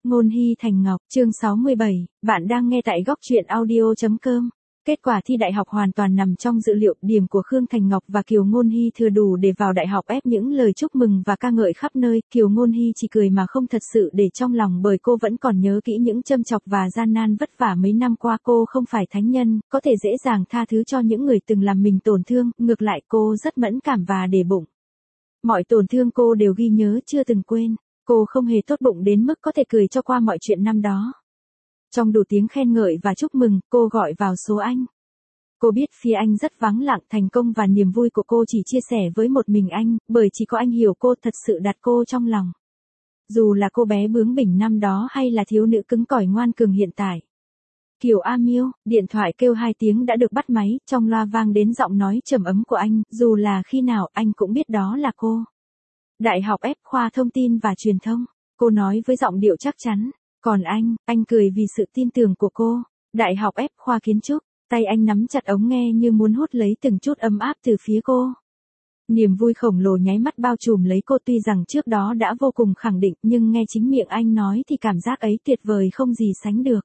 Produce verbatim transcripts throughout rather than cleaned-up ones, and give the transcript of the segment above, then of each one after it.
Ngôn Hy Thành Ngọc, chương sáu mươi bảy, bạn đang nghe tại góc truyện audio chấm com. Kết quả thi đại học hoàn toàn nằm trong dự liệu, điểm của Khương Thành Ngọc và Kiều Ngôn Hy thừa đủ để vào đại học, ép những lời chúc mừng và ca ngợi khắp nơi. Kiều Ngôn Hy chỉ cười mà không thật sự để trong lòng, bởi cô vẫn còn nhớ kỹ những châm chọc và gian nan vất vả mấy năm qua. Cô không phải thánh nhân, có thể dễ dàng tha thứ cho những người từng làm mình tổn thương, ngược lại cô rất mẫn cảm và để bụng. Mọi tổn thương cô đều ghi nhớ chưa từng quên. Cô không hề tốt bụng đến mức có thể cười cho qua mọi chuyện năm đó. Trong đủ tiếng khen ngợi và chúc mừng, cô gọi vào số anh. Cô biết phía anh rất vắng lặng, thành công và niềm vui của cô chỉ chia sẻ với một mình anh, bởi chỉ có anh hiểu cô, thật sự đặt cô trong lòng. Dù là cô bé bướng bỉnh năm đó hay là thiếu nữ cứng cỏi ngoan cường hiện tại. Kiều A Miêu, điện thoại kêu hai tiếng đã được bắt máy, trong loa vang đến giọng nói trầm ấm của anh, dù là khi nào anh cũng biết đó là cô. Đại học F khoa thông tin và truyền thông, cô nói với giọng điệu chắc chắn. Còn anh, anh cười vì sự tin tưởng của cô. Đại học F khoa kiến trúc, tay anh nắm chặt ống nghe như muốn hút lấy từng chút ấm áp từ phía cô. Niềm vui khổng lồ nháy mắt bao trùm lấy cô, tuy rằng trước đó đã vô cùng khẳng định, nhưng nghe chính miệng anh nói thì cảm giác ấy tuyệt vời không gì sánh được.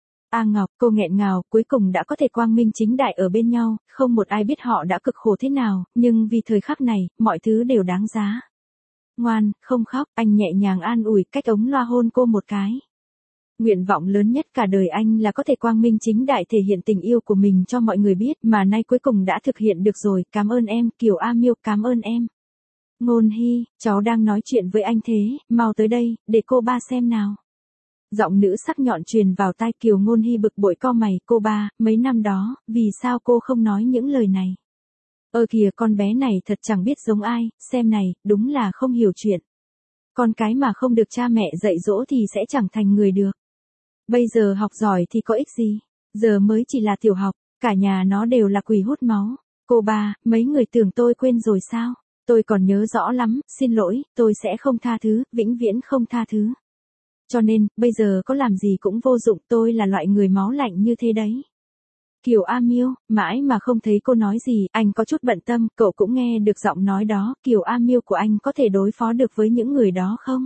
A Ngọc, cô nghẹn ngào, cuối cùng đã có thể quang minh chính đại ở bên nhau, không một ai biết họ đã cực khổ thế nào, nhưng vì thời khắc này, mọi thứ đều đáng giá. Ngoan, không khóc, anh nhẹ nhàng an ủi, cách ống loa hôn cô một cái. Nguyện vọng lớn nhất cả đời anh là có thể quang minh chính đại thể hiện tình yêu của mình cho mọi người biết, mà nay cuối cùng đã thực hiện được rồi. Cảm ơn em, Kiều A Miêu, cảm ơn em. Ngôn Hy, cháu đang nói chuyện với anh thế, mau tới đây, để cô ba xem nào. Giọng nữ sắc nhọn truyền vào tai. Kiều Ngôn Hy bực bội cau mày, cô ba, mấy năm đó, vì sao cô không nói những lời này? Ơ kìa, con bé này thật chẳng biết giống ai, xem này, đúng là không hiểu chuyện. Con cái mà không được cha mẹ dạy dỗ thì sẽ chẳng thành người được. Bây giờ học giỏi thì có ích gì, giờ mới chỉ là tiểu học, cả nhà nó đều là quỷ hút máu. Cô ba, mấy người tưởng tôi quên rồi sao? Tôi còn nhớ rõ lắm, xin lỗi, tôi sẽ không tha thứ, vĩnh viễn không tha thứ. Cho nên, bây giờ có làm gì cũng vô dụng, tôi là loại người máu lạnh như thế đấy. Kiều A Miêu, mãi mà không thấy cô nói gì, anh có chút bận tâm, cậu cũng nghe được giọng nói đó. Kiều A Miêu của anh có thể đối phó được với những người đó không?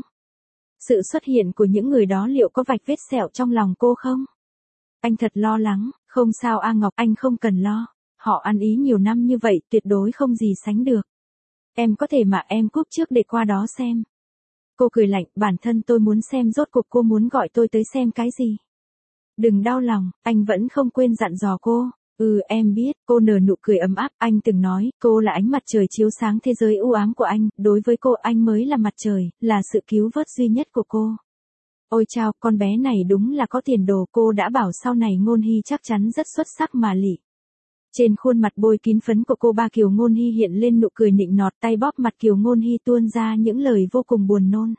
Sự xuất hiện của những người đó liệu có vạch vết sẹo trong lòng cô không? Anh thật lo lắng. Không sao A Ngọc, anh không cần lo. Họ ăn ý nhiều năm như vậy, tuyệt đối không gì sánh được. Em có thể mà em cúp trước để qua đó xem. Cô cười lạnh, bản thân tôi muốn xem rốt cuộc cô muốn gọi tôi tới xem cái gì. Đừng đau lòng, anh vẫn không quên dặn dò cô. Ừ, em biết. Cô nở nụ cười ấm áp. Anh từng nói, cô là ánh mặt trời chiếu sáng thế giới u ám của anh, đối với cô anh mới là mặt trời, là sự cứu vớt duy nhất của cô. Ôi chao, con bé này đúng là có tiền đồ. Cô đã bảo sau này Ngôn Hy chắc chắn rất xuất sắc mà lị. Trên khuôn mặt bôi kín phấn của cô ba Kiều Ngôn Hy hiện lên nụ cười nịnh nọt, tay bóp mặt Kiều Ngôn Hy tuôn ra những lời vô cùng buồn nôn.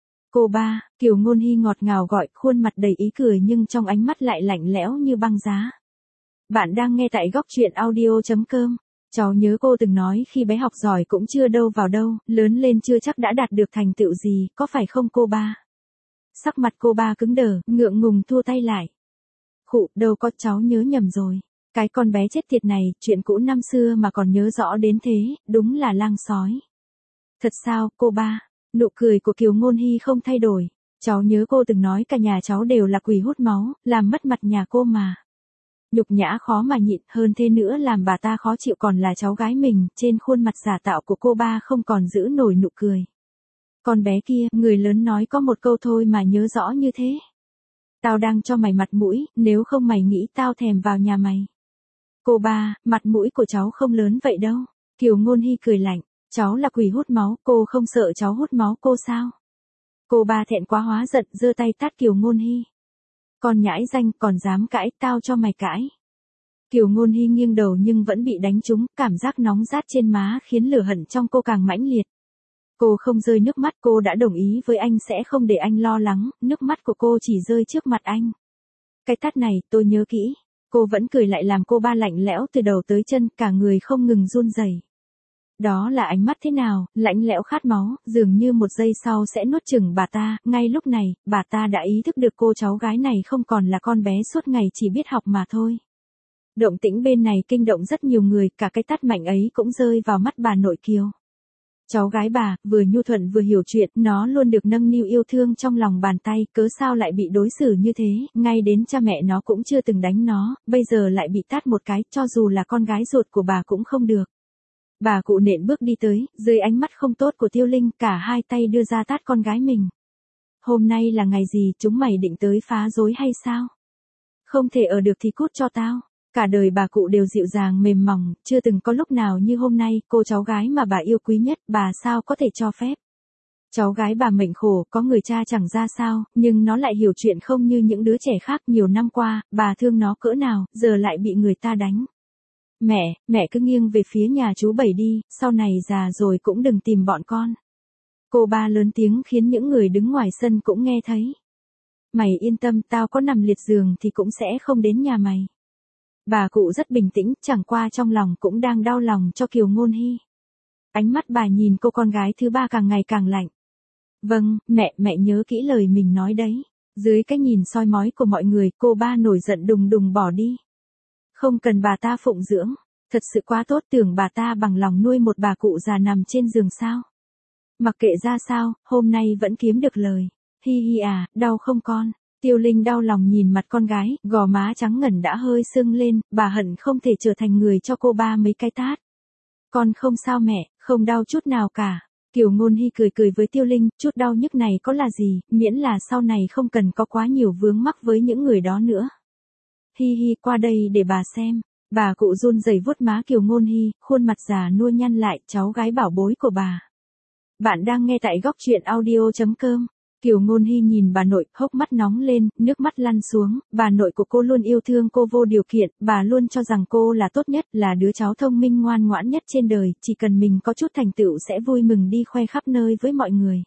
Cô ba, Kiều Ngôn Hy ngọt ngào gọi, khuôn mặt đầy ý cười nhưng trong ánh mắt lại lạnh lẽo như băng giá. Bạn đang nghe tại góc truyện audio chấm com. Cháu nhớ cô từng nói khi bé học giỏi cũng chưa đâu vào đâu, lớn lên chưa chắc đã đạt được thành tựu gì, có phải không cô ba? Sắc mặt cô ba cứng đờ, ngượng ngùng thua tay lại. Khụ, đâu có, cháu nhớ nhầm rồi. Cái con bé chết tiệt này, chuyện cũ năm xưa mà còn nhớ rõ đến thế, đúng là lang sói. Thật sao, cô ba? Nụ cười của Kiều Ngôn Hy không thay đổi. Cháu nhớ cô từng nói cả nhà cháu đều là quỷ hút máu, làm mất mặt nhà cô mà. Nhục nhã khó mà nhịn, hơn thế nữa làm bà ta khó chịu còn là cháu gái mình. Trên khuôn mặt giả tạo của cô ba không còn giữ nổi nụ cười. Con bé kia, người lớn nói có một câu thôi mà nhớ rõ như thế. Tao đang cho mày mặt mũi, nếu không mày nghĩ tao thèm vào nhà mày. Cô ba, mặt mũi của cháu không lớn vậy đâu. Kiều Ngôn Hy cười lạnh. Cháu là quỷ hút máu, cô không sợ cháu hút máu cô sao? Cô ba thẹn quá hóa giận, giơ tay tát Kiều Ngôn Hy. Con nhãi danh, còn dám cãi, tao cho mày cãi. Kiều Ngôn Hy nghiêng đầu nhưng vẫn bị đánh trúng, cảm giác nóng rát trên má khiến lửa hận trong cô càng mãnh liệt. Cô không rơi nước mắt, cô đã đồng ý với anh sẽ không để anh lo lắng, nước mắt của cô chỉ rơi trước mặt anh. Cái tát này, tôi nhớ kỹ. Cô vẫn cười lại làm cô ba lạnh lẽo từ đầu tới chân, cả người không ngừng run rẩy. Đó là ánh mắt thế nào, lạnh lẽo khát máu, dường như một giây sau sẽ nuốt chửng bà ta. Ngay lúc này, bà ta đã ý thức được cô cháu gái này không còn là con bé suốt ngày chỉ biết học mà thôi. Động tĩnh bên này kinh động rất nhiều người, cả cái tát mạnh ấy cũng rơi vào mắt bà nội Kiều. Cháu gái bà, vừa nhu thuận vừa hiểu chuyện, nó luôn được nâng niu yêu thương trong lòng bàn tay, cớ sao lại bị đối xử như thế, ngay đến cha mẹ nó cũng chưa từng đánh nó, bây giờ lại bị tát một cái, cho dù là con gái ruột của bà cũng không được. Bà cụ nện bước đi tới, dưới ánh mắt không tốt của Tiêu Linh, cả hai tay đưa ra tát con gái mình. Hôm nay là ngày gì, chúng mày định tới phá rối hay sao? Không thể ở được thì cút cho tao. Cả đời bà cụ đều dịu dàng mềm mỏng, chưa từng có lúc nào như hôm nay, cô cháu gái mà bà yêu quý nhất, bà sao có thể cho phép. Cháu gái bà mệnh khổ, có người cha chẳng ra sao, nhưng nó lại hiểu chuyện không như những đứa trẻ khác. Nhiều năm qua, bà thương nó cỡ nào, giờ lại bị người ta đánh. Mẹ, mẹ cứ nghiêng về phía nhà chú Bảy đi, sau này già rồi cũng đừng tìm bọn con. Cô ba lớn tiếng khiến những người đứng ngoài sân cũng nghe thấy. Mày yên tâm, tao có nằm liệt giường thì cũng sẽ không đến nhà mày. Bà cụ rất bình tĩnh, chẳng qua trong lòng cũng đang đau lòng cho Kiều Ngôn Hy. Ánh mắt bà nhìn cô con gái thứ ba càng ngày càng lạnh. Vâng, mẹ, mẹ nhớ kỹ lời mình nói đấy. Dưới cái nhìn soi mói của mọi người, cô ba nổi giận đùng đùng bỏ đi. Không cần bà ta phụng dưỡng, thật sự quá tốt, tưởng bà ta bằng lòng nuôi một bà cụ già nằm trên giường sao. Mặc kệ ra sao, hôm nay vẫn kiếm được lời. Hi hi à, đau không con? Tiêu Linh đau lòng nhìn mặt con gái, gò má trắng ngần đã hơi sưng lên, bà hận không thể trở thành người cho cô ba mấy cái tát. Con không sao mẹ, không đau chút nào cả. Kiều Ngôn Hy cười cười với Tiêu Linh, chút đau nhức này có là gì, miễn là sau này không cần có quá nhiều vướng mắc với những người đó nữa. Hi hi, qua đây để bà xem. Bà cụ run rẩy vuốt má Kiều Ngôn Hy, khuôn mặt già nua nhăn lại, cháu gái bảo bối của bà. Bạn đang nghe tại góc truyện audio chấm com. Kiều Ngôn Hy nhìn bà nội, hốc mắt nóng lên, nước mắt lăn xuống, bà nội của cô luôn yêu thương cô vô điều kiện, bà luôn cho rằng cô là tốt nhất, là đứa cháu thông minh ngoan ngoãn nhất trên đời, chỉ cần mình có chút thành tựu sẽ vui mừng đi khoe khắp nơi với mọi người.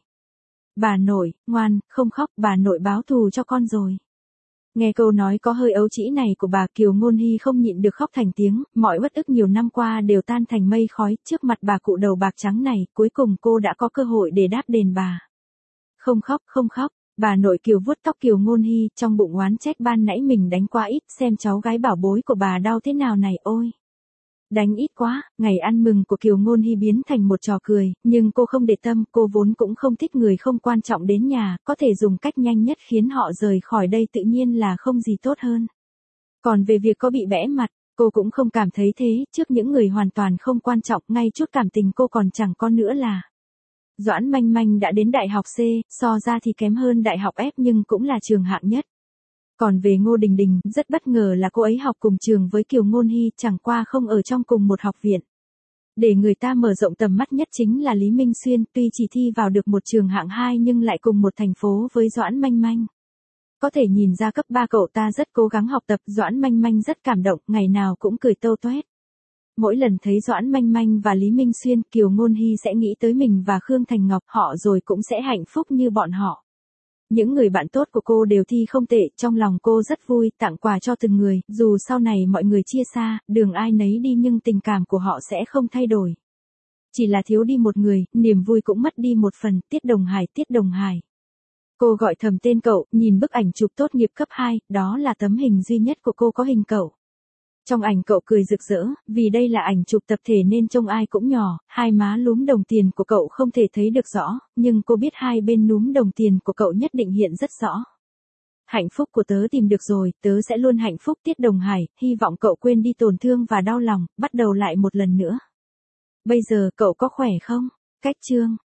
Bà nội, ngoan, không khóc, bà nội báo thù cho con rồi. Nghe câu nói có hơi ấu trĩ này của bà, Kiều Ngôn Hy không nhịn được khóc thành tiếng, mọi uất ức nhiều năm qua đều tan thành mây khói, trước mặt bà cụ đầu bạc trắng này, cuối cùng cô đã có cơ hội để đáp đền bà. Không khóc, không khóc, bà nội Kiều vuốt tóc Kiều Ngôn Hy, trong bụng oán trách ban nãy mình đánh quá ít, xem cháu gái bảo bối của bà đau thế nào này ôi. Đánh ít quá, ngày ăn mừng của Kiều Ngôn Hy biến thành một trò cười, nhưng cô không để tâm, cô vốn cũng không thích người không quan trọng đến nhà, có thể dùng cách nhanh nhất khiến họ rời khỏi đây tự nhiên là không gì tốt hơn. Còn về việc có bị bẽ mặt, cô cũng không cảm thấy thế, trước những người hoàn toàn không quan trọng, ngay chút cảm tình cô còn chẳng có nữa là. Doãn Manh Manh đã đến đại học C, so ra thì kém hơn đại học F nhưng cũng là trường hạng nhất. Còn về Ngô Đình Đình, rất bất ngờ là cô ấy học cùng trường với Kiều Ngôn Hy, chẳng qua không ở trong cùng một học viện. Để người ta mở rộng tầm mắt nhất chính là Lý Minh Xuyên, tuy chỉ thi vào được một trường hạng hai nhưng lại cùng một thành phố với Doãn Manh Manh. Có thể nhìn ra cấp ba cậu ta rất cố gắng học tập, Doãn Manh Manh rất cảm động, ngày nào cũng cười tâu toét. Mỗi lần thấy Doãn Manh Manh và Lý Minh Xuyên, Kiều Ngôn Hy sẽ nghĩ tới mình và Khương Thành Ngọc, họ rồi cũng sẽ hạnh phúc như bọn họ. Những người bạn tốt của cô đều thi không tệ, trong lòng cô rất vui, tặng quà cho từng người, dù sau này mọi người chia xa, đường ai nấy đi nhưng tình cảm của họ sẽ không thay đổi. Chỉ là thiếu đi một người, niềm vui cũng mất đi một phần, Tiết Đồng Hải, Tiết Đồng Hải. Cô gọi thầm tên cậu, nhìn bức ảnh chụp tốt nghiệp cấp hai, đó là tấm hình duy nhất của cô có hình cậu. Trong ảnh cậu cười rực rỡ, vì đây là ảnh chụp tập thể nên trông ai cũng nhỏ, hai má lúm đồng tiền của cậu không thể thấy được rõ, nhưng cô biết hai bên núm đồng tiền của cậu nhất định hiện rất rõ. Hạnh phúc của tớ tìm được rồi, tớ sẽ luôn hạnh phúc Tiết Đồng Hải, hy vọng cậu quên đi tổn thương và đau lòng, bắt đầu lại một lần nữa. Bây giờ cậu có khỏe không? Cách chương